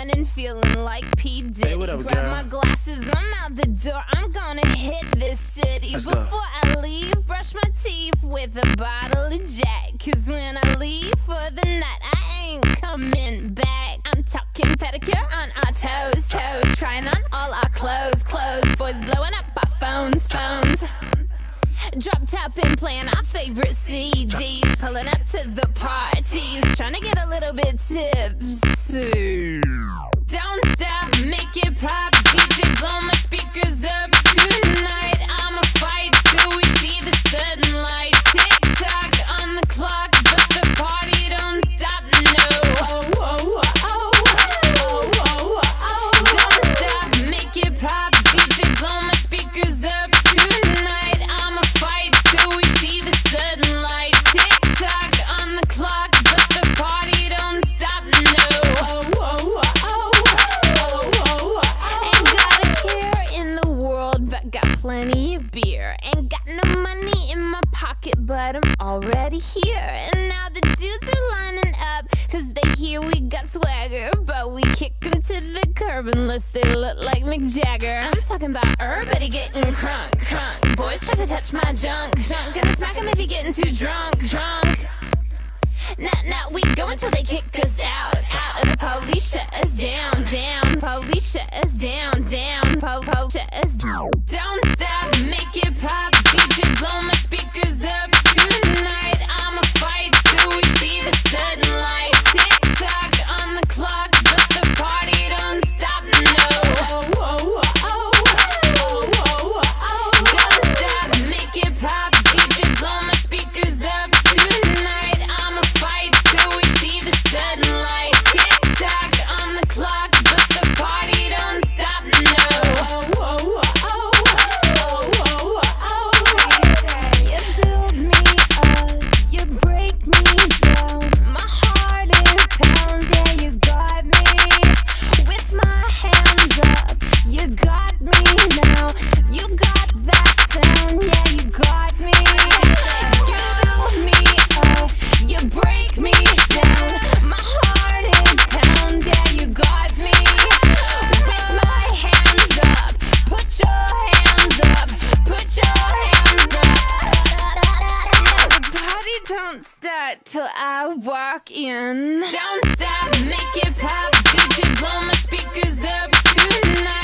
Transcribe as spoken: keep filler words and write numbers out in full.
morning feeling like P. Diddy. Hey, what up, Grab girl? my glasses, I'm out the door. I'm gonna hit this city. Let's Before go. I leave, brush my teeth with a bottle of Jack. Cause when I leave for the night, I ain't coming back. I'm talking pedicure on our toes, toes. Trying on all our clothes, clothes. Boys blowing up our phones, phones. Drop top and playing our favorite C Ds. Pulling up to the parties, trying to get a little bit tipsy. Don't stop, make it pop. D J, blow my speakers up tonight. I'ma fight till we see the sunlight. Tick tock on the clock, but the party don't stop. No. Oh, oh, oh, oh, oh, oh. Don't stop, make it pop. D J, blow my speakers up tonight. I'ma fight till we see the sunlight. Tick tock on the clock, but the party don't stop. No. Oh, oh, oh, oh, oh, oh. Ain't got a care in the world, but got plenty of beer. Ain't got no money in my pocket, but I'm already here. And now the dudes are lining up, cause they hear we got swagger. But we kick them to the curb unless they look like Mick Jagger. I'm talking about everybody getting crunk, crunk. Boys try to touch my junk, junk. Gonna smack them if you're getting too drunk, drunk. Nah, nah, we go until they kick us out, out. The police shut us down, down. Police shut us down, down. Po, po, shut us down. Don't stop, make it pop. D J, blow my speakers up tonight. I'ma fight till we see the sunlight. Tick tock on the clock, but the party don't stop. No. Oh, oh, oh, oh, oh, oh. Don't stop, make it pop. D J, blow my speakers up tonight. I'ma fight till we see the sunlight. Tick tock on the clock, but the party don't stop. No. Oh, oh, oh, oh, oh, oh. D J, you build me up, you break me down. My heart it pounds, yeah, you got me. With my hands up, you got me now. You got that sound, yeah, you got me. You build me up, you break me down. My heart it pounds, yeah, you got me. With my hands up, put your hands up, put your hands up. The party don't start till I walk in. Don't stop, make it pop. D J, blow my speakers up tonight.